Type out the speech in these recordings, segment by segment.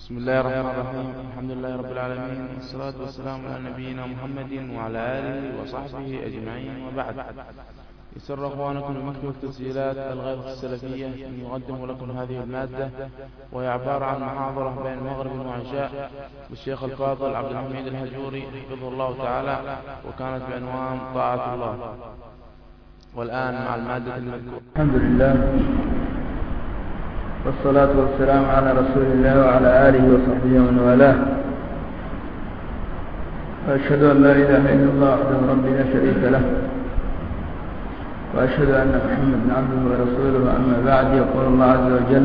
بسم الله الرحمن الرحيم. الحمد لله رب العالمين، والصلاة والسلام على نبينا محمد وعلى آله وصحبه أجمعين، وبعد. يسر أخوانكم بمكتب التسجيلات الغير السلفية أن يقدم لكم هذه المادة، وهي عبارة عن محاضرة بين المغرب والعشاء للشيخ الفاضل عبد الحميد الهجوري حفظه الله تعالى، وكانت بعنوان طاعة الله. والآن مع المادة المذكورة. الحمد لله، والصلاة والسلام على رسول الله وعلى آله وصحبه ومن والاه، وأشهد أن لا إله إلا الله وحده رب لا شريك له، وأشهد أن محمدا عبده ورسوله. أما بعد، يقول الله عز وجل: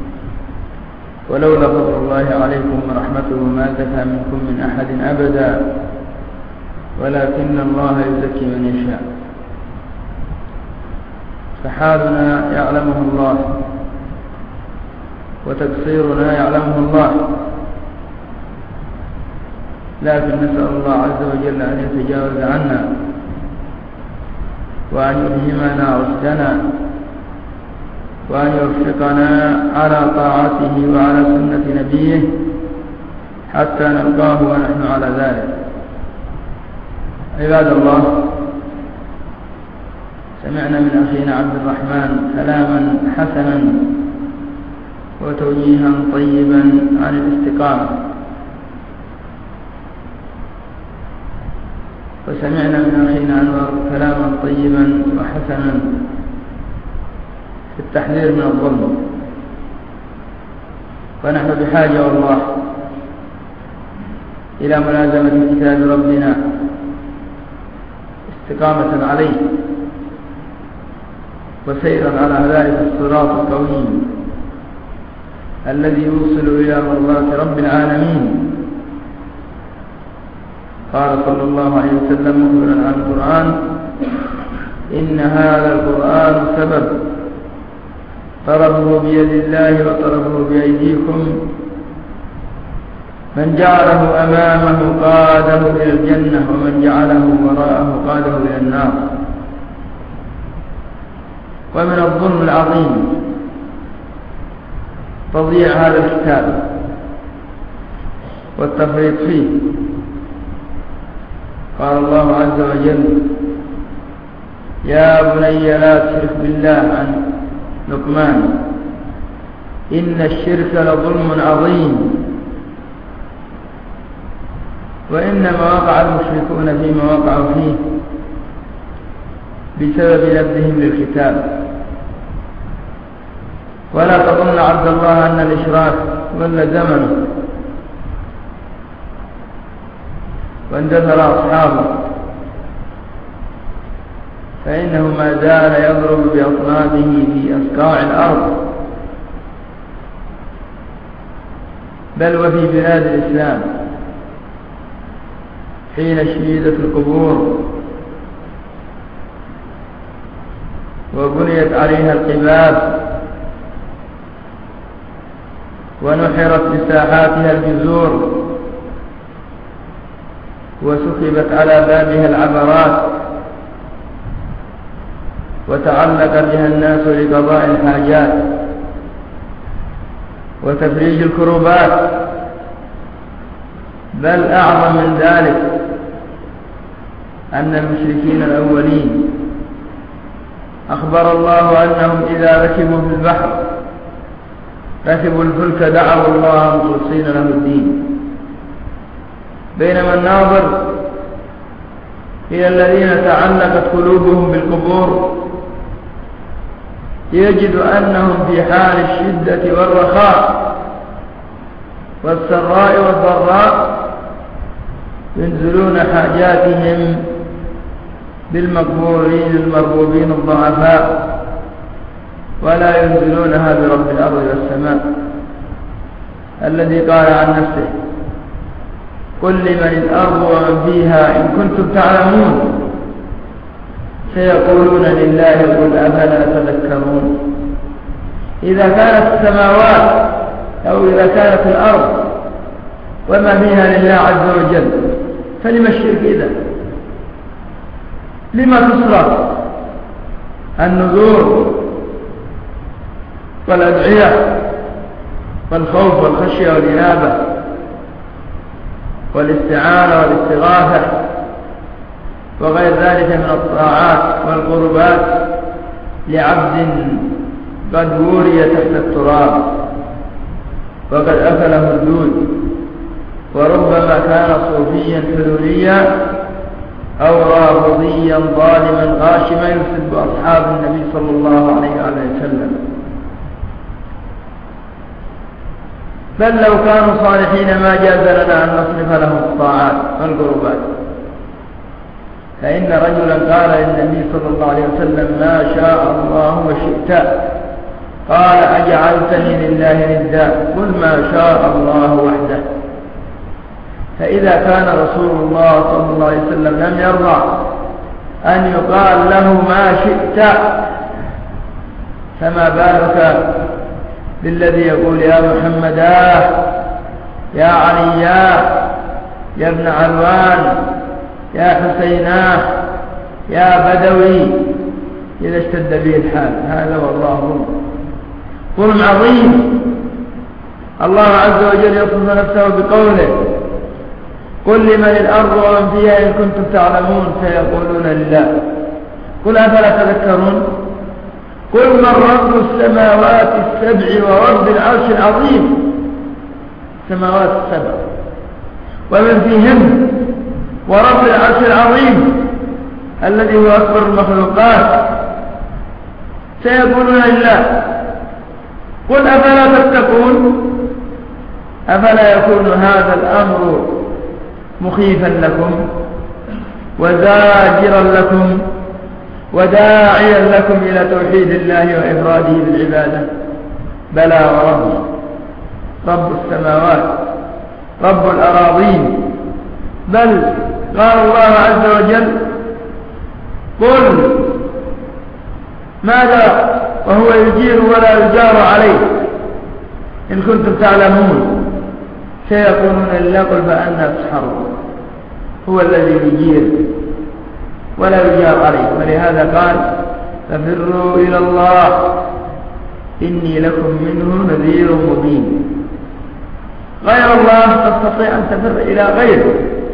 ولولا فضل الله عليكم ورحمته ما زكى منكم من أحد أبدا ولكن الله يزكي من يشاء. فحالنا يعلمه الله، وتقصيرنا يعلمه الله، لكن نسأل الله عز وجل أن يتجاوز عنا، وأن يلهمنا رشدنا، وأن يوفقنا على طاعته وعلى سنة نبيه حتى نلقاه ونحن على ذلك. عباد الله، سمعنا من أخينا عبد الرحمن كلاما حسنا وتوجيها طيبا عن الاستقامة، وسمعنا من أخينا أنور كلاما طيبا وحسنا في التحذير من الظلم. ونحن بحاجة والله إلى ملازمة كتاب ربنا استقامة عليه، وسيرا على ذلك الصراط القويم الذي يوصل إلى مرضات رب العالمين. قال صلى الله عليه وسلم مخبرا عن القرآن: إن هذا القرآن سبب طرفه بيد الله وطرفه بأيديكم، من جعله أمامه قاده إلى الجنة، ومن جعله وراءه قاده إلى النار. ومن الظلم العظيم تضييع هذا الكتاب والتفريط فيه. قال الله عز وجل: يا بني لا تشرك بالله، عن لقمان: إن الشرك لظلم عظيم. وإنما وقع المشركون فيما وقعوا فيه بسبب نبذهم للكتاب. ولا تظن عبد الله أن الإشراك ظل زمنه واندثر أصحابه، فإنه ما زال يضرب بأصنافه في أسقاع الأرض، بل وفي بلاد الإسلام حين شيدت القبور وبنيت عليها القباب ونحرت بساحاتها الجذور وسكبت على بابها العبرات وتعلق بها الناس لقضاء الحاجات وتفريج الكروبات. بل أعظم من ذلك أن المشركين الأولين أخبر الله أنهم إذا ركبوا في البحر ركبوا الفلك دعوا الله مخلصين له الدين، بينما الناظر إلى الذين تعلقت قلوبهم بالقبور يجد أنهم في حال الشدة والرخاء والسراء والضراء ينزلون حاجاتهم بالمقبورين المربوبين الضعفاء، ولا ينزلونها برب الأرض والسماء الذي قال عن نفسه: قل لمن الأرض ومن فيها إن كنتم تعلمون، سيقولون لله قل أفلا تذكرون. إذا كانت السماوات أو إذا كانت الأرض وما فيها لله عز وجل، فلما الشرك إذا؟ لما تصرف النذور والأدعية والخوف والخشية والإنابة والاستعانة والاستغاثة وغير ذلك من الطاعات والقربات لعبد قد وري تحت التراب وقد أكله الدود، وربما كان صوفيا حلوليا أو رافضيا ظالما غاشما يسب أصحاب النبي صلى الله عليه وسلم. بل لو كانوا صالحين ما جاز لنا أن نصرف لهم الطاعات والقربات. فإن رجلا قال للنبي صلى الله عليه وسلم: ما شاء الله وشئت. قال: أجعلتني لله ندا؟ قل ما شاء الله وحده. فإذا كان رسول الله صلى الله عليه وسلم لم يرضى أن يقال له ما شئت، فما بالك بالذي يقول: يا محمدا، يا عليا، يا ابن علوان، يا حسيناه، يا بدوي، إذا اشتد به الحال. هذا والله ظلم عظيم. الله عز وجل يصف نفسه بقوله: قل لمن الأرض ومن فيها إن كنتم تعلمون فيقولون لله. قل أفلا تذكرون؟ قل من رب السماوات السبع ورب العرش العظيم. السماوات السبع ومن فيهن ورب العرش العظيم الذي هو أكبر المخلوقات، سيقولون لله. قل أفلا تتقون؟ أفلا يكون هذا الأمر مخيفا لكم وزاجرا لكم وداعيا لكم إلى توحيد الله وإفراده بالعبادة؟ بلى وربي، رب السماوات، رب الأراضين. بل قال الله عز وجل: قل ماذا وهو يجير ولا يجار عليه إن كنتم تعلمون. سيقولون لله. قل فأنا تسحرون. هو الذي يجير ولا يجار عليه. ولهذا قال: ففروا إلى الله إني لكم منه نذير مبين. غير الله تستطيع أن تفر إلى غيره.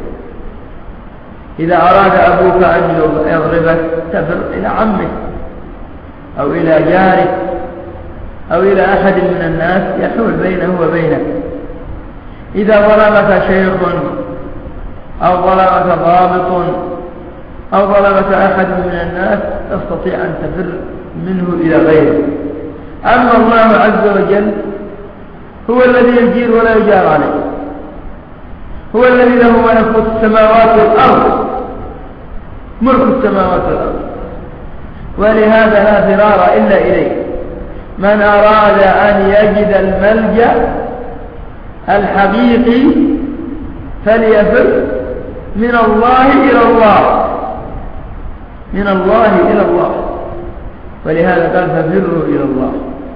إذا أراد أبوك أن يضربك تفر إلى عمك أو إلى جارك أو إلى أحد من الناس يحول بينه وبينك. إذا ظلمك شيخ أو ظلمك ضابط أو ظلمك أحد من الناس تستطيع أن تفر منه إلى غيره. أما الله عز وجل هو الذي يجير ولا يجار عليه، هو الذي له ملك السماوات والأرض، ملك السماوات والأرض. ولهذا لا فرار إلا إليه. من أراد أن يجد الملجأ الحقيقي فليفر من الله إلى الله، من الله إلى الله. ولهذا قال: ففروا إلى الله.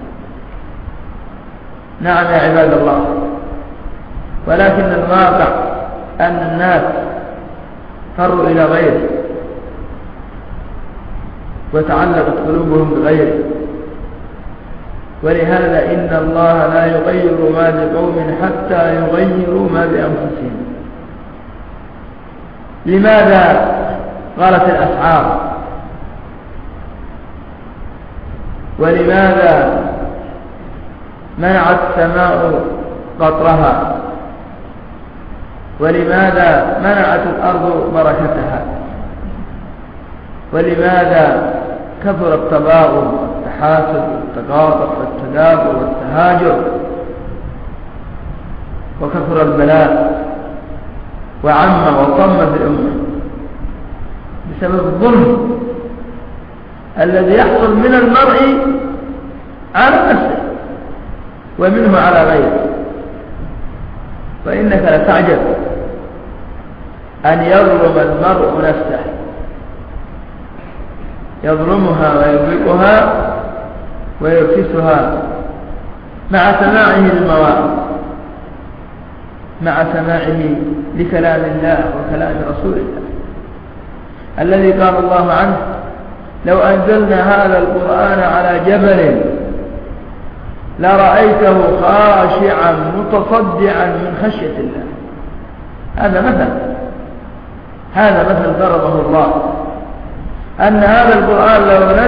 نعم يا عباد الله. ولكن الواقع أن الناس فروا إلى غيره وتعلقت قلوبهم بغيره. ولهذا إن الله لا يغير ما بقوم حتى يغيروا ما بأنفسهم. لماذا غلت الأسعار؟ ولماذا منعت السماء قطرها؟ ولماذا منعت الأرض بركتها؟ ولماذا كثر التباغض والتحاسد والتقاطع والتدابر والتهاجر وكثر البلاء وعم وطم في الأمة؟ بسبب الظلم الذي يحصل من المرء على نفسه ومنه على غيره. فإنك لتعجب أن يظلم المرء نفسه، يظلمها ويضيقها ويركسها مع سماعه للمواعظ، مع سماعه لكلام الله وكلام رسول الله الذي قال الله عنه: لو أنزلنا هذا القرآن على جبل لرأيته خاشعا متصدعا من خشية الله. هذا مثل ضربه الله، أن هذا القرآن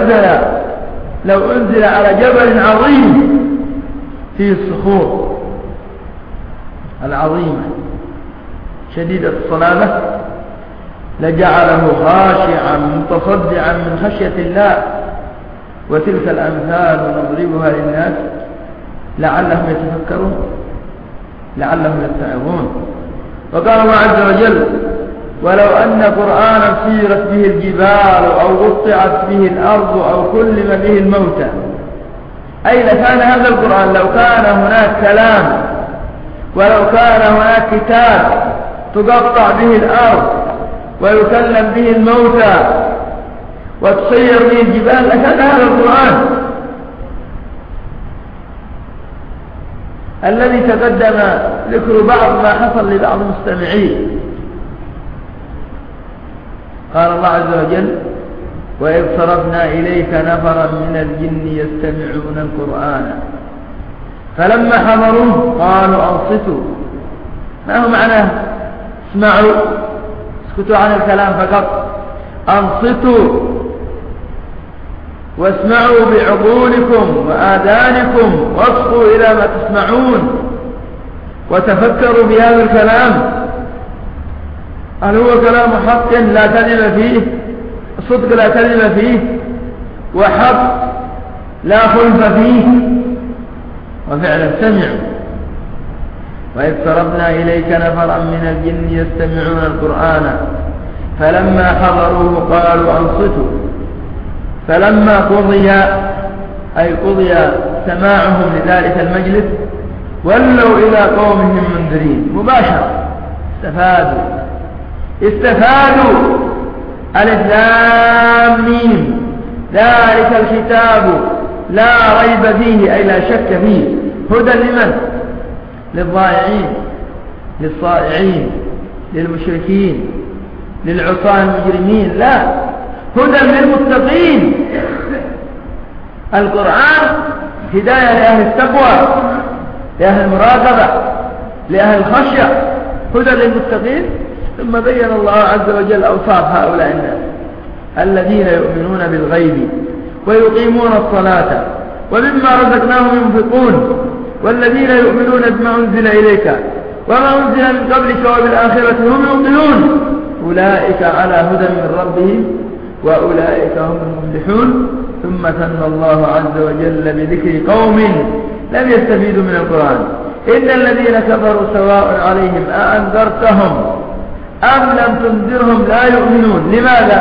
لو أنزل على جبل عظيم فيه الصخور العظيمة شديدة الصلابة لجعله خاشعا متصدعا من خشية الله. وتلك الأمثال نضربها للناس لعلهم يتفكرون لعلهم يتعظون. وقال الله عز وجل: ولو أن قرآنا سيرت به الجبال أو قطعت به الأرض أو كلم به الموتى. أي لكان هذا القرآن لو كان هناك كلام ولو كان هناك كتاب تقطع به الأرض ويكلم به الموتى وتصير به الجبال لكان هذا القرآن الذي تقدم ذكر بعض ما حصل لبعض المستمعين. قال الله عز وجل: وإذ صرفنا إليك نفرا من الجن يستمعون القرآن فلما حضروه قالوا أنصتوا. ما هو معناه اسمعوا اسكتوا عن الكلام فقط، أنصتوا واسمعوا بعقولكم وآذانكم واصغوا إلى ما تسمعون وتفكروا بهذا الكلام. هل هو كلام حق لا كذب فيه، صدق لا كذب فيه، وحق لا خلف فيه؟ وفعلا سمعوا. وإذ صرفنا إليك نفرا من الجن يستمعون القرآن فلما حضروه قالوا أنصتوا. فلما قضي أي قضي سماعهم لذلك المجلس ولوا إلى قومهم منذرين. مباشرة استفادوا ألف لام ميم ذلك الكتاب لا ريب فيه أي لا شك فيه. هدى لمن؟ للضائعين للصائعين للمشركين للعصاة المجرمين؟ لا، هدى للمتقين. القرآن هداية لأهل التقوى لأهل المراقبة لأهل الخشية، هدى للمتقين. ثم بين الله عز وجل أوصاف هؤلاء الناس: الذين يؤمنون بالغيب ويقيمون الصلاة ومما رزقناهم ينفقون والذين يؤمنون بما أنزل إليك وما أنزل من قبلك وبالآخرة هم يوقنون أولئك على هدى من ربهم وأولئك هم المفلحون. ثم ثنى الله عز وجل بذكر قوم لم يستفيدوا من القرآن: إن الذين كفروا سواء عليهم أأنذرتهم أم لم تنذرهم لا يؤمنون.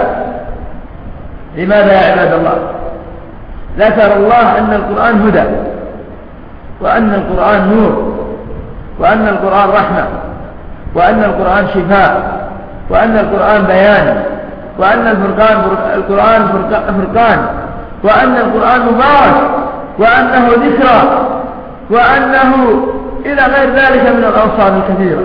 لماذا يا عباد الله؟ ذكر الله أن القرآن هدى وأن القرآن نور وأن القرآن رحمة وأن القرآن شفاء وأن القرآن بيان وأن القرآن فرقان وأن القرآن مبارك وأنه ذكرى وأنه إلى غير ذلك من الأوصاف الكثيرة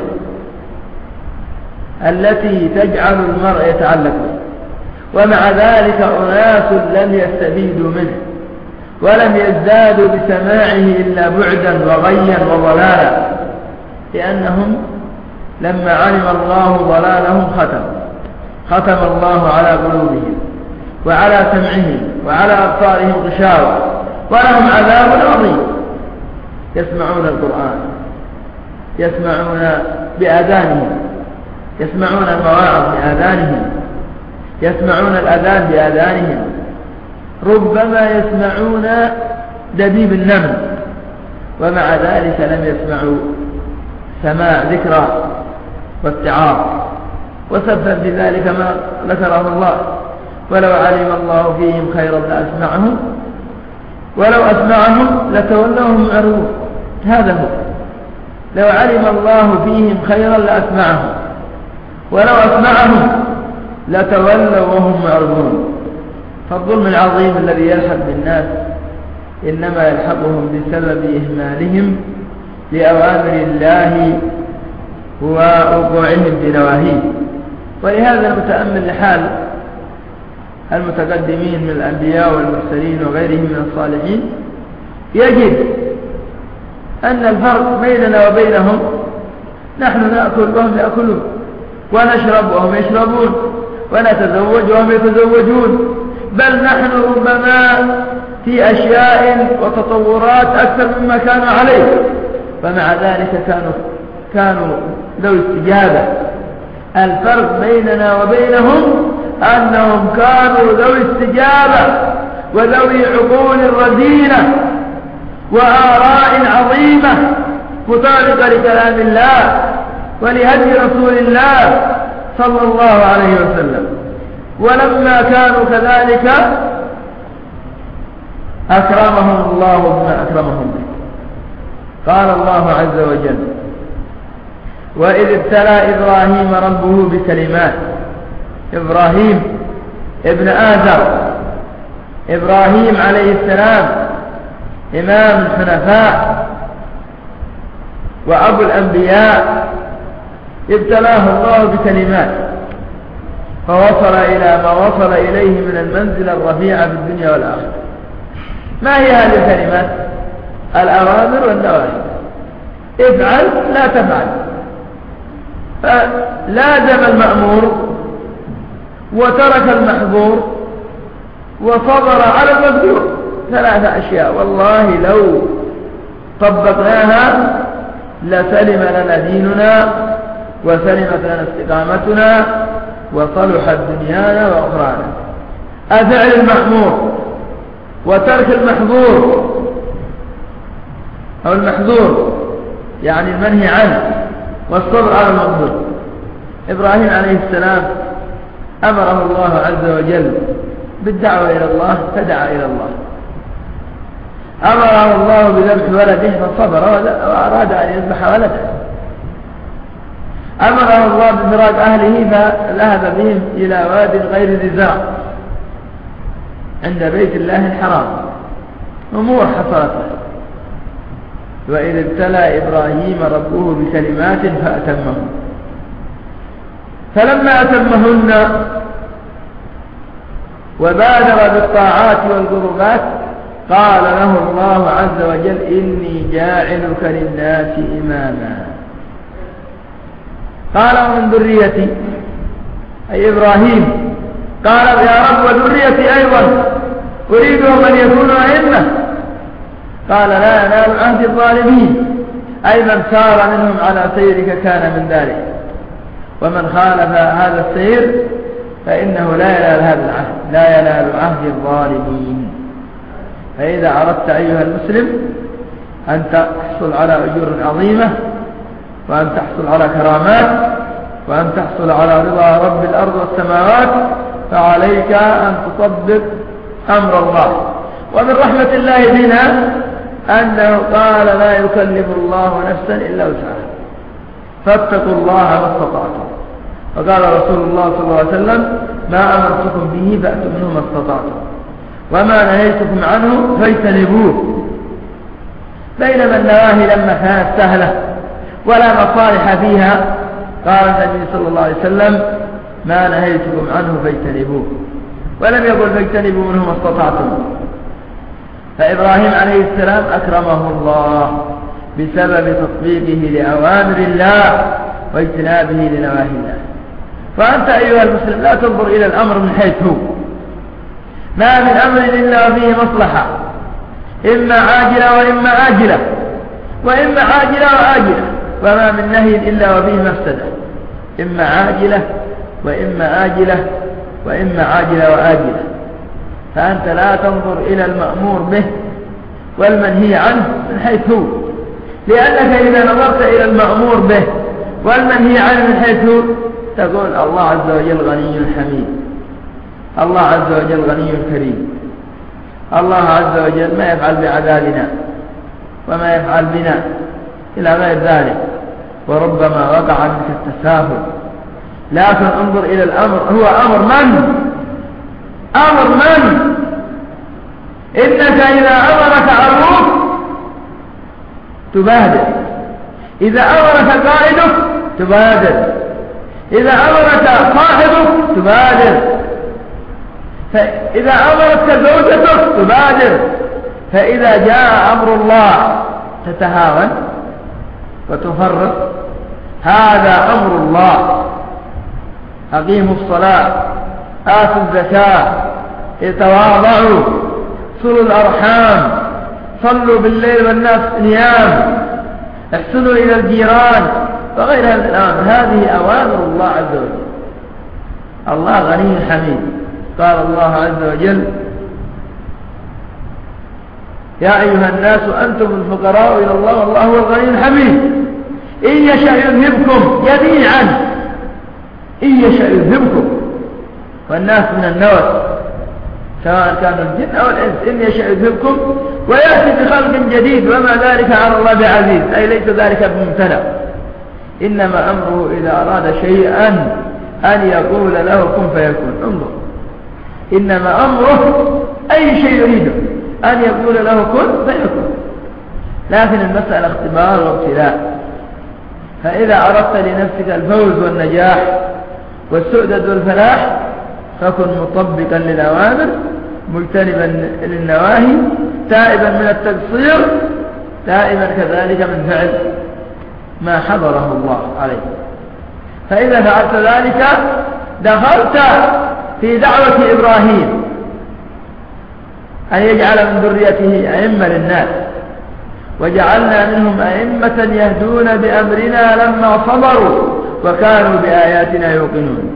التي تجعل المرء يتعلق به. ومع ذلك أناس لم يستفيدوا منه ولم يزدادوا بسماعه إلا بعدا وغيا وضلالا، لأنهم لما علم الله ضلالهم ختم الله على قلوبهم وعلى سمعهم وعلى أبصارهم غشاوة ولهم عذاب عظيم. يسمعون القرآن، يسمعون بآذانهم، يسمعون المواعظ بآذانهم، يسمعون الأذان بآذانهم، ربما يسمعون دبيب النمل، ومع ذلك لم يسمعوا سماع ذكرى واتعاظ. وسبب بذلك ما ذكره الله: ولو علم الله فيهم خيرا لأسمعهم ولو أسمعهم لتولوهم معرضون. هذا هو، لو علم الله فيهم خيرا لأسمعهم ولو أسمعهم لتولوا وهم معرضون. فالظلم العظيم الذي يلحق بالناس إنما يلحقهم بسبب إهمالهم لأوامر الله ووقوعهم بنواهيه. ولهذا المتأمل لحال المتقدمين من الأنبياء والمرسلين وغيرهم من الصالحين يجد أن الفرق بيننا وبينهم نحن نأكل وهم يأكلون، ونشرب وهم يشربون، ونتزوج وهم يتزوجون، بل نحن ربما في أشياء وتطورات أكثر مما كانوا عليه، فمع ذلك كانوا ذوي استجابة. الفرق بيننا وبينهم أنهم كانوا ذوي استجابة وذوي عقول رزينة وآراء عظيمة مطابقة لكلام الله ولهدي رسول الله صلى الله عليه وسلم. ولما كانوا كذلك أكرمهم الله بما أكرمهم به. قال الله عز وجل: وإذ ابتلى إبراهيم ربه بكلمات. إبراهيم ابن آزر، إبراهيم عليه السلام إمام الحنفاء وأبو الأنبياء، ابتلاه الله بكلمات فوصل إلى ما وصل إليه من المنزلة الرفيعة في الدنيا والآخرة. ما هي هذه الكلمات؟ الأوامر والنواهي. افعل لا تفعل، فلازم المأمور وترك المحظور وصبر على المقدور. 3 أشياء والله لو طبقناها لسلم لنا ديننا وسلمت لنا استقامتنا وصلحت دنيانا وأخرانا. أفعل المأمور وترك المحظور أو المحظور يعني المنهي عنه والصبر على المقدور. إبراهيم عليه السلام أمره الله عز وجل بالدعوة إلى الله فدعا إلى الله. أمره الله بذبح ولده فصبر وأراد أن يذبح ولده. أمره الله بفراق أهله فذهب بهم إلى واد غير ذي زرع عند بيت الله الحرام. أمور حصلت له. وإذ ابتلى إبراهيم ربه بكلمات فأتمهن، فلما أتمهن وبادر بالطاعات والقربات قال له الله عز وجل: إني جاعلك للناس إماما. قال: ومن ذريتي، أي إبراهيم. قال: يا رب وذريتي أيضا، أريدهم أن يكونوا أئمة. قال: لا ينال عهد الظالمين، أي من سار منهم على سيرك كان من ذلك، ومن خالف هذا السير فإنه لا ينال هذا العهد، لا ينال عهد الظالمين. فإذا أردت أيها المسلم أن تحصل على أجور عظيمة، وأن تحصل على كرامات، وأن تحصل على رضا رب الأرض والسماوات، فعليك أن تطبق أمر الله. ومن رحمة الله بنا أنه قال: لا يكلف الله نفسا إلا وسعها، فاتقوا الله ما استطعتم. وقال رسول الله صلى الله عليه وسلم: ما أمرتكم به فأتوا منه ما استطعتم، وما نهيتكم عنه فاجتنبوه. بينما النواهي لما كانت سهلة ولا مصالح فيها قال النبي صلى الله عليه وسلم: ما نهيتكم عنه فاجتنبوه، ولم يقل فاجتنبوا منه ما استطعتم. فإبراهيم عليه السلام أكرمه الله بسبب تطبيقه لأوامر الله واجتنابه لنواهي الله. فأنت أيها المسلم لا تنظر إلى الأمر من حيث هو، ما من أمر إلا وفيه مصلحة، إما عاجلة وإما آجلة، وإما عاجلة وآجلة، وما من نهي إلا وفيه مفسدة، إما عاجلة وإما آجلة وإما عاجلة وآجلة. فأنت لا تنظر إلى المأمور به والمنهي عنه من حيث هو، لأنك إذا نظرت إلى المأمور به والمنهي عنه من حيث هو تقول: الله عز وجل غني حميد، الله عز وجل غني كريم، الله عز وجل ما يفعل بعذابنا وما يفعل بنا إلى غير ذلك. وربما وقع منك التساهل، لكن انظر إلى الأمر، هو أمر من؟ أمر من؟ إنك إذا أمرك عروض تبادر، إذا أمرك قائدك تبادر، إذا أمرك صاحبك تبادر، فإذا أمرتك زوجتك تبادر. فإذا جاء أمر الله تتهاون وتفرط. هذا أمر الله: أقيموا الصلاة، آتوا الزكاة، تواضعوا، صلوا الأرحام، صلوا بالليل والناس نيام، احسنوا إلى الجيران وغيرها من الأوامر. هذه أوامر الله عز وجل. الله غني حميد. قال الله عز وجل: يا أيها الناس أنتم الفقراء إلى الله والله هو الغني الحميد. إن يشأ يذهبكم جميعا، إن يشأ يذهبكم، والناس من النوى سواء كانوا الجن أو الإنس، إن يشأ يذهبكم ويأتي بخلق جديد وما ذلك على الله بعزيز، أي ليس ذلك بممتنع. إنما أمره إذا أراد شيئا أن يقول له كن فيكون. انظر، إنما أمره أي شيء يريده أن يقول له كن فيكون. لكن المسألة اختبار وابتلاء. فإذا أردت لنفسك الفوز والنجاح والسؤدد والفلاح فكن مطبقا للأوامر، مجتنبا للنواهي، تائبا من التقصير، تائبا كذلك من فعل ما حضره الله عليه. فإذا فعلت ذلك دخلت في دعوة إبراهيم أن يجعل من ذريته أئمة للناس، وجعلنا منهم أئمة يهدون بأمرنا لما صبروا وكانوا بآياتنا يوقنون.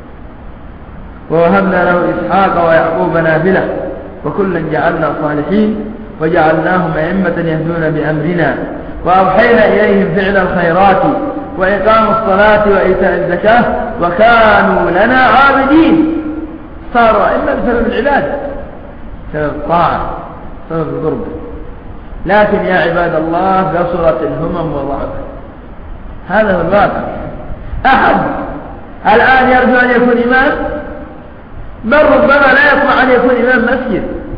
ووهبنا له إسحاق ويعقوب نافلة وكلا جعلنا صالحين وجعلناهم أئمة يهدون بأمرنا وأوحينا إليهم فعل الخيرات وإقام الصلاة وإيتاء الزكاة وكانوا لنا عابدين. صاروا أئمة بسبب العبادة، بسبب الطاعة، بسبب القرب. لكن يا عباد الله قصرت الهمم وضعفت. هذا هو الواقع. أحد الآن يرجو أن يكون إمام، بل ربما لا يطمع أن يكون إمام مسجد.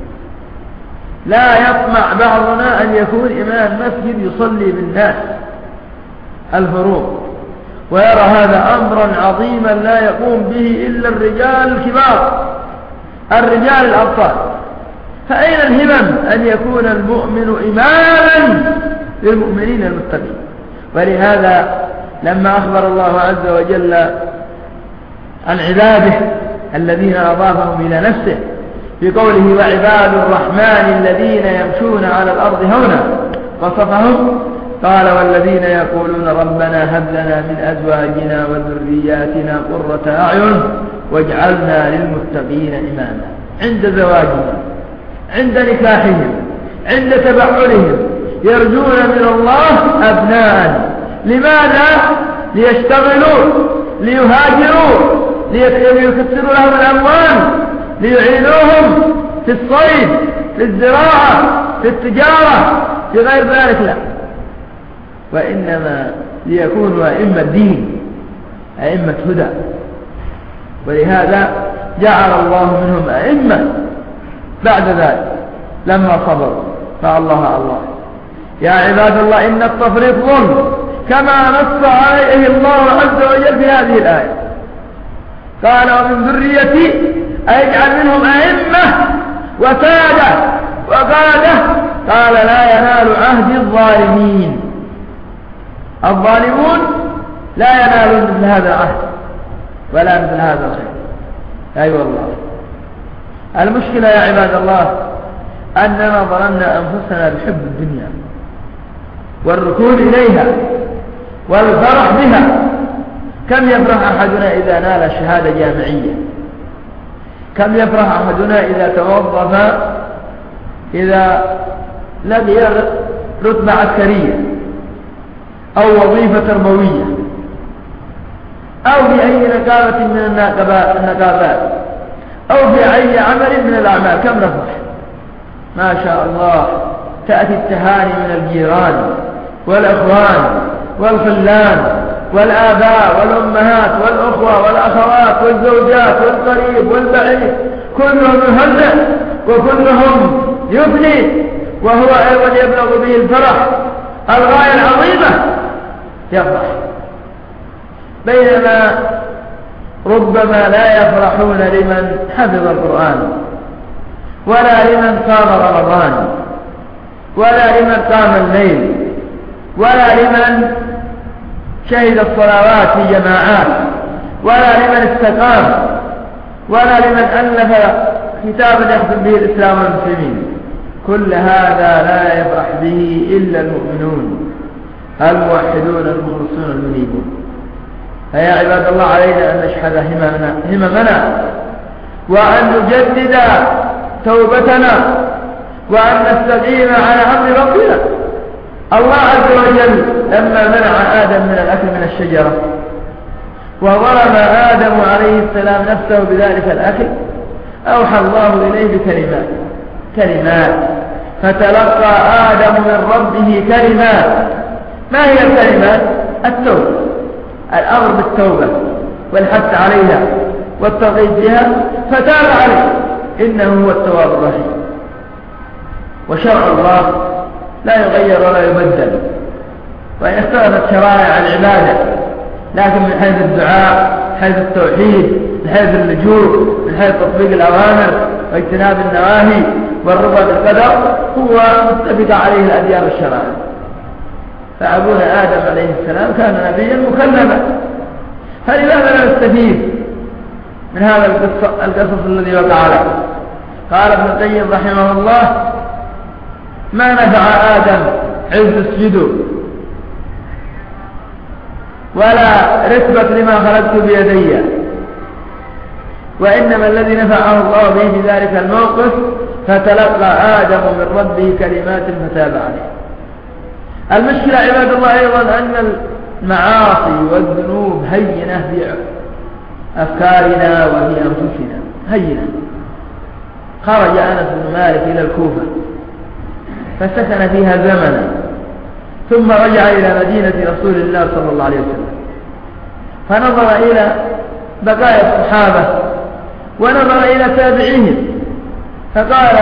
لا يطمع بعضنا أن يكون إمام مسجد يصلي بالناس الفروض، ويرى هذا أمرا عظيما لا يقوم به إلا الرجال الكبار، الرجال الأبطال. فأين الهمم أن يكون المؤمن إماما للمؤمنين المتقين؟ ولهذا لما أخبر الله عز وجل عن عباده الذين أضافهم إلى نفسه بقوله وعباد الرحمن الذين يمشون على الأرض هونا وصفهم قال والذين يقولون ربنا هب لنا من أزواجنا وذرياتنا قرة أعين واجعلنا للمتقين إماما. عند زواجهم، عند نكاحهم، عند تبعلهم يرجون من الله أبناء. لماذا؟ ليشتغلوا، ليهاجروا، ليكسروا لهم الأموال، ليعينوهم في الصيد، في الزراعة، في التجارة، في غير ذلك. لا، وإنما ليكونوا أئمة دين، أئمة هدى. ولهذا جعل الله منهم أئمة بعد ذلك لما صبروا. فالله الله يا عباد الله إن التفريط ظلم كما نص عليه الله عز وجل في هذه الآية. قال ومن ذريتي أيجعل منهم أئمة وسادة وقادة. قال لا ينال عهد الظالمين. الظالمون لا ينالون مثل هذا العهد ولا مثل هذا الخير. أي والله المشكلة يا عباد الله أننا ظلمنا أنفسنا بحب الدنيا والركون إليها والفرح بها. كم يفرح أحدنا إذا نال شهادة جامعية؟ كم يفرح أحدنا إذا توظف، إذا لقي رتبة عسكرية أو وظيفة تربوية أو في أي نقابة من النقابات أو في أي عمل من الأعمال؟ كم نفرح ما شاء الله. تأتي التهاني من الجيران والأخوان والخلان والآباء والأمهات والأخوة والأخوات والزوجات والقريب والبعيد، كلهم يهنئ وكلهم يبني، وهو أيضا يبلغ به الفرح الغاية العظيمة، يفرح. بينما ربما لا يفرحون لمن حفظ القرآن ولا لمن صام رمضان ولا لمن قام الليل ولا لمن شهد الصلوات في جماعات، ولا لمن استقام، ولا لمن ألف كتابا يخدم به الإسلام والمسلمين. كل هذا لا يفرح به إلا المؤمنون الموحدون المخلصون المنيبون. فيا عباد الله، علينا أن نشحذ هممنا وأن نجدد توبتنا وأن نستقيم على أمر ربنا. الله عز وجل لما منع آدم من الأكل من الشجرة وظلم آدم عليه السلام نفسه بذلك الأكل، أوحى الله إليه بكلمات فتلقى آدم من ربه كلمات. ما هي الكلمات؟ التوبة، الأمر بالتوبة والحث عليها والترغيب بها، فتاب عليه، إنه هو التواب الرحيم. وشرع الله لا يغير ولا يبدل، وإن اختلفت شرائع العبادة، لكن من حيث الدعاء، من حيث التوحيد، من حيث اللجوء، من حيث تطبيق الأوامر واجتناب النواهي والرضا بالقدر، هو متفق عليه الأديان والشرائع. فأبونا آدم عليه السلام كان نبيا مكلما، فلماذا لا نستفيد من هذا القصص الذي وقع له؟ قال ابن القيم رحمه الله: ما نفع آدم عز السجود ولا رتبة لما خلقت بيدي، وإنما الذي نفعه الله به في ذلك الموقف فتلقى آدم من ربه كلمات فتاب عليه. المشكلة عباد الله أيضا أن المعاصي والذنوب هينة في أفكارنا وفي أنفسنا، هينة. خرج أنس بن مالك إلى الكوفة فسكن فيها زمنا، ثم رجع إلى مدينة رسول الله صلى الله عليه وسلم، فنظر إلى بقايا الصحابة ونظر إلى تابعيهم، فقال: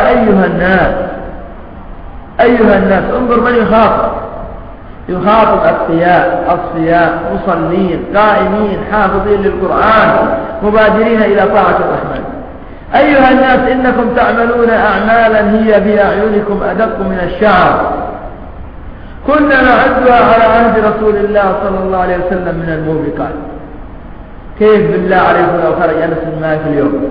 أيها الناس، انظر من يخاطب أصفياء مصلين قائمين حافظين للقرآن مبادرين إلى طاعة الرحمن. أيها الناس، إنكم تعملون أعمالا هي في أعينكم أدق من الشعر، كنا نعدها على عهد رسول الله صلى الله عليه وسلم من الموبقات. كيف بالله عليكم لو خرج أنس بن مالك اليوم؟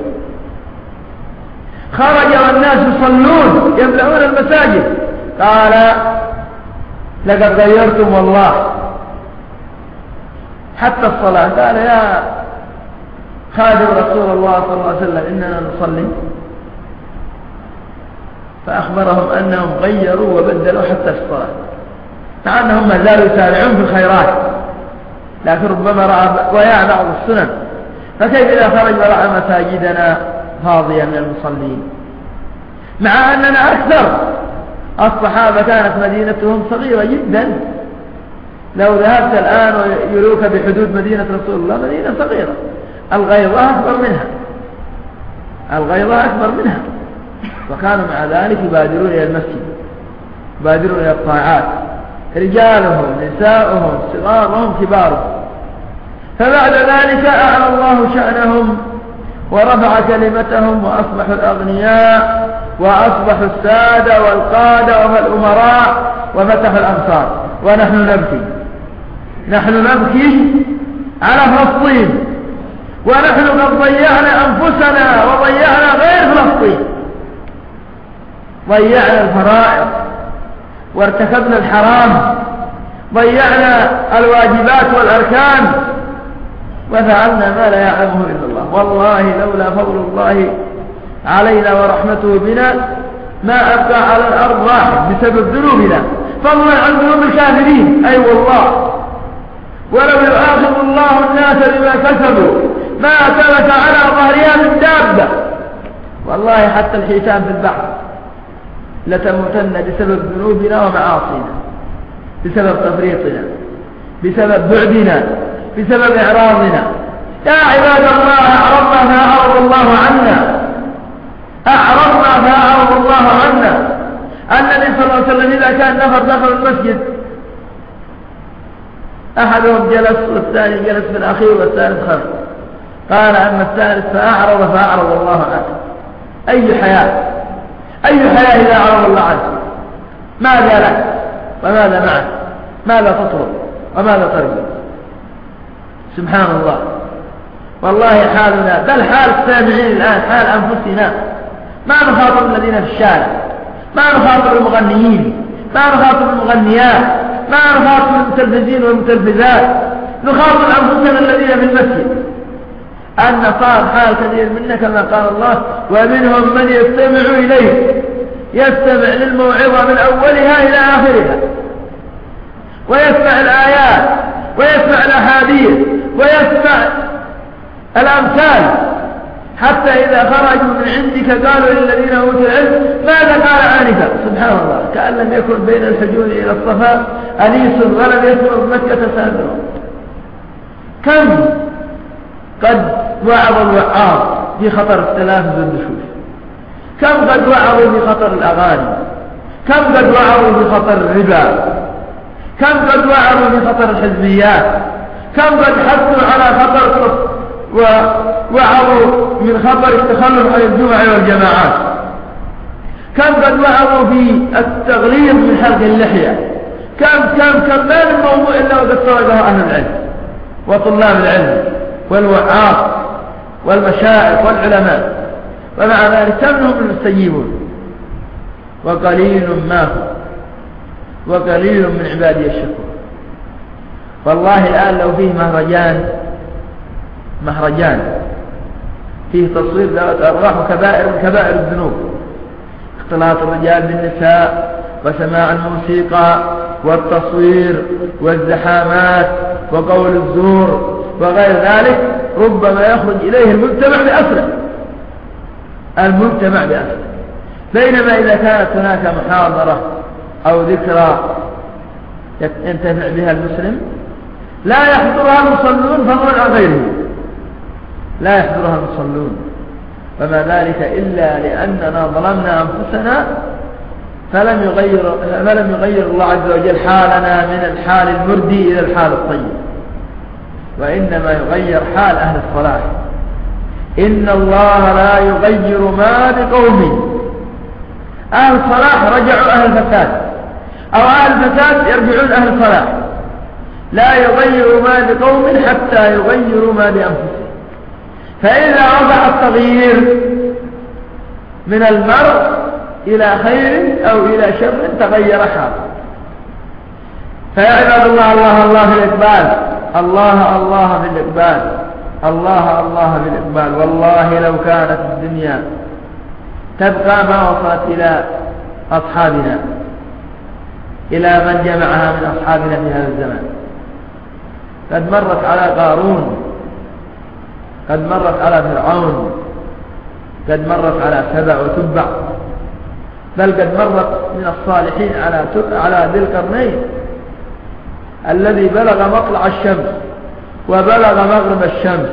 خرج والناس يصلون يملؤون المساجد، قال: لقد غيرتم والله حتى الصلاة. قال: يا خادم رسول الله صلى الله عليه وسلم، إننا نصلي. فأخبرهم أنهم غيروا وبدلوا حتى الصلاة، مع أنهم ما زالوا يسارعون في الخيرات، لكن ربما رأى ضياع بعض السنن. فكيف إذا خرج ورأى مساجدنا فاضية من المصلين، مع أننا أكثر؟ الصحابة كانت مدينتهم صغيرة جدا، لو ذهبت الآن ويلوك بحدود مدينة رسول الله مدينة صغيرة، الغيظة أكبر منها، وكانوا مع ذلك يبادرون إلى المسجد، يبادرون إلى الطاعات، رجالهم نساؤهم صغارهم كبارهم. فبعد ذلك أعلى الله شأنهم ورفع كلمتهم، وأصبحوا الأغنياء، وأصبحوا السادة والقادة والأمراء، وفتحوا الأمصار. ونحن نبكي على فلسطين، ونحن قد ضيعنا أنفسنا وضيعنا غير فلسطين، ضيعنا الفرائض وارتكبنا الحرام، ضيعنا الواجبات والأركان، وفعلنا ما لا يعلمه إلا الله. والله لولا فضل الله علينا ورحمته بنا ما أبقى على الأرض واحد بسبب ذنوبنا، فضلا عن ذنوب الكافرين. أي والله، ولو يؤاخذ الله الناس بما كسبوا ما ترك على ظهرها من دابة. والله حتى الحيتان في البحر لتموتن بسبب ذنوبنا ومعاصينا، بسبب تفريطنا، بسبب بعدنا، بسبب إعراضنا. يا عباد الله، أعرضنا فأعرض الله عنا، أعرضنا فأعرض الله عنا. النبي صلى الله عليه وسلم إذا كان نفر دخل المسجد، أحدهم جلس والثاني جلس في الأخير والثالث خرج، قال: أما الثالث فأعرض الله عنه. أي حياة إذا أعرض الله عنه؟ ماذا لك وماذا معك؟ ماذا تطلب وماذا ترجو؟ سبحان الله. والله حالنا بل حال السامعين الآن حال أنفسنا، ما نخاطب الذين في الشارع، ما نخاطب المغنيين، ما نخاطب المغنيات، ما نخاطب المتلفزين والمتلفزات، نخاطب أنفسنا الذين في المسجد. أن صار حال كثير منا كما قال الله: ومنهم من يستمع إليه، يستمع للموعظة من أولها إلى آخرها، ويسمع الآيات ويسمع الأحاديث ويسمع الأمثال، حتى إذا خرجوا من عندك قالوا للذين أوتوا العلم ماذا قال آنفا. سبحان الله، كأن لم يكن بين الحجون إلى الصفا أنيس ولم يسمع مكة سامع. كم قد وعظ الوعاظ في خطر التلافز والنشوز، كم قد وعظوا في خطر الأغاني، كم قد وعظوا في خطر الربا، كم قد وعظوا في خطر الحزبيات، كم قد حثوا على خطر ووعظوا من خطر التخلف عن الجمع والجماعات، كم قد وعظوا في التغليظ من حلق اللحية، كم ما من موضوع إلا وقد سرقه أهل العلم وطلاب العلم والوعاظ والمشايخ والعلماء، ومع ذلك كم هم المستجيبون؟ وقليل ما هو، وقليل من عبادي الشكور. والله الآن لو فيه مهرجان فيه تصوير ذوات أرواح وكبائر من كبائر الذنوب، اختلاط الرجال بالنساء وسماع الموسيقى والتصوير والزحامات وقول الزور وغير ذلك، ربما يخرج إليه المجتمع بأسره. بينما إذا كانت هناك محاضرة أو ذكرى ينتفع بها المسلم لا يحضرها المصلون فضلا عن غيرهم، لا يحضرها المصلون، وما ذلك إلا لأننا ظلمنا أنفسنا فلم يغير الله عز وجل حالنا من الحال المردي إلى الحال الطيب، وإنما يغير حال أهل الصلاح. إن الله لا يغير ما بقوم، أهل الصلاح رجعوا أهل الفساد، أو أهل الفساد يرجعون أهل الصلاح. لا يغير ما بقوم حتى يغيروا ما بأنفسهم. فإذا وضع التغيير من المرء إلى خير أو إلى شر تغير حاله. فيا عباد الله في الإقبال، الله في الإقبال، الله في الإقبال. والله لو كانت الدنيا تبقى ما وصلت إلى أصحابنا، إلى من جمعها من أصحابنا في هذا الزمان. قد مرت على قارون، قد مرت على فرعون، قد مرت على سبع وتبع، بل قد مرت من الصالحين على ذي القرنين الذي بلغ مطلع الشمس وبلغ مغرب الشمس،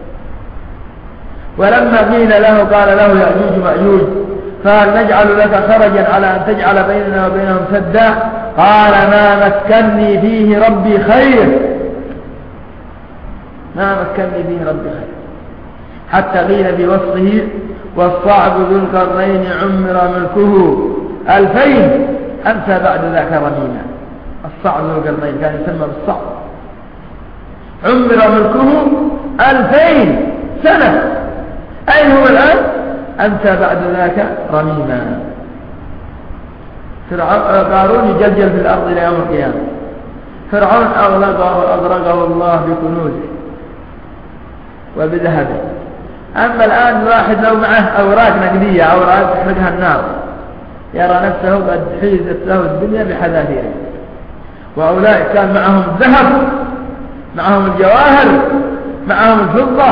ولما قيل له قال له يأجوج مأجوج فهل نجعل لك خرجا على أن تجعل بيننا وبينهم سدا؟ قال ما مكنني فيه ربي خير، ما مكنني فيه ربي خير. حتى قيل في وصفه والصعب ذو القرنين عمر ملكه 2000 أمسى بعد ذاك رميما. الصعب ذو القرنين كان يسمى بالصعب، عمر ملكه 2000 سنة، أين هو الآن؟ أمسى بعد ذاك رميما. قارون يجلجل في الأرض إلى يوم القيامة، فرعون أغرقه الله بكنوزه وبذهبه. أما الآن الواحد لو معه أوراق نقدية، أوراق تحرقها النار، يرى نفسه قد حيزت له الدنيا بحذافيرها. وأولئك كان معهم الذهب، معهم الجواهر، معهم الفضة،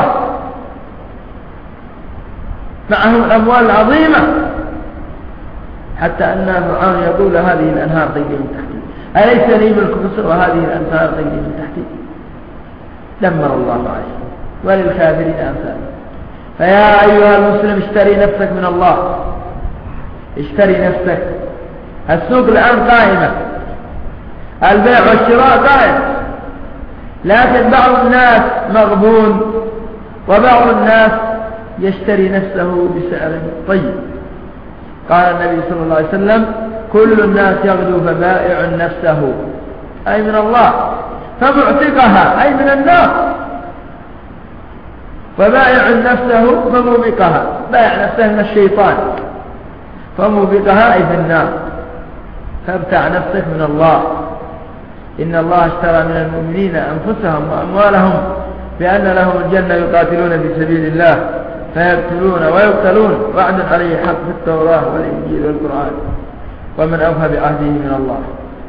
معهم الأموال العظيمة، حتى أن فرعون يقول هذه الأنهار تجري من تحتي، أليس لي ملك مصر وهذه الأنهار تجري من تحتي؟ دمر الله عليه وللكافرين أمثاله. فيا أيها المسلم اشتري نفسك من الله، اشتري نفسك. السوق الآن قائمة، البيع والشراء قائم، لكن بعض الناس مغبون وبعض الناس يشتري نفسه بسعر طيب. قال النبي صلى الله عليه وسلم كل الناس يغدو فبائع نفسه أي من الله، فمعتقها أي من النار، وبائع نفسه فموبقها، بايع نفسه من الشيطان فموبقها أي في النار، فابتع نفسك من الله. إن الله اشترى من المؤمنين أنفسهم وأموالهم بأن لهم الجنة يقاتلون في سبيل الله فيقتلون ويقتلون، وعد عليه حق في التوراة والإنجيل والقرآن، ومن أوفى بعهده من الله.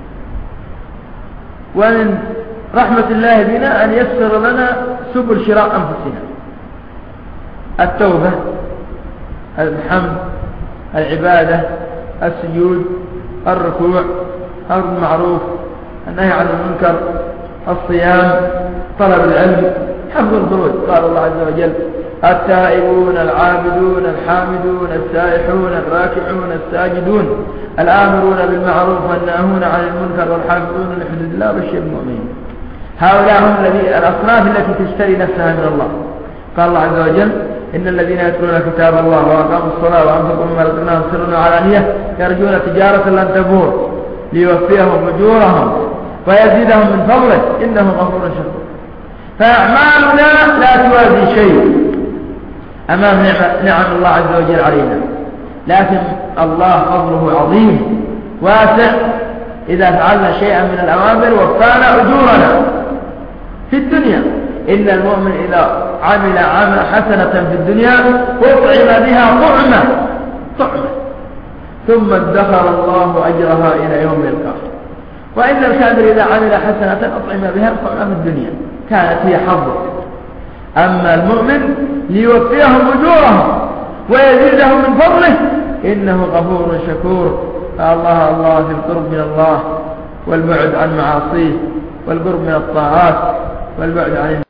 ومن رحمة الله بنا أن يسر لنا سبل شراء أنفسنا: التوبة، الحمد، العبادة، السجود، الركوع، أمر بالمعروف، النهي عن المنكر، الصيام، طلب العلم، حفظ الفروج. قال الله عز وجل: التائبون العابدون الحامدون السائحون الراكعون الساجدون الآمرون بالمعروف والناهون عن المنكر والحافظون لحدود الله بشر المؤمنين. هؤلاء هم الأصناف التي تشتري نفسها من الله. قال الله عز وجل: إن الذين يتلون كتاب الله وأقاموا الصلاة وأنفقوا مما رزقناهم سرا وعلانية يرجون تجارة لن تبور ليوفيهم أجورهم ويزيدهم من فضله إنه غفور شكور. فأعمالنا لا توازي شيء أمام نعم الله عز وجل علينا، لكن الله فضله عظيم واسع. إذا فعلنا شيئا من الأوامر وفانا أجورنا في الدنيا. إن المؤمن إذا عمل حسنة في الدنيا وطعم بها طعمة ثم ادخر الله أجرها إلى يوم يلقاه. وإن الكافر إذا عمل حسنة أطعم بها طعمة في الدنيا كانت هي حظه. أما المؤمن ليوفيهم أجورهم ويزيدهم من فضله إنه غفور شكور. الله في القرب من الله والبعد عن معاصيه، والقرب من الطاعات والبعد عن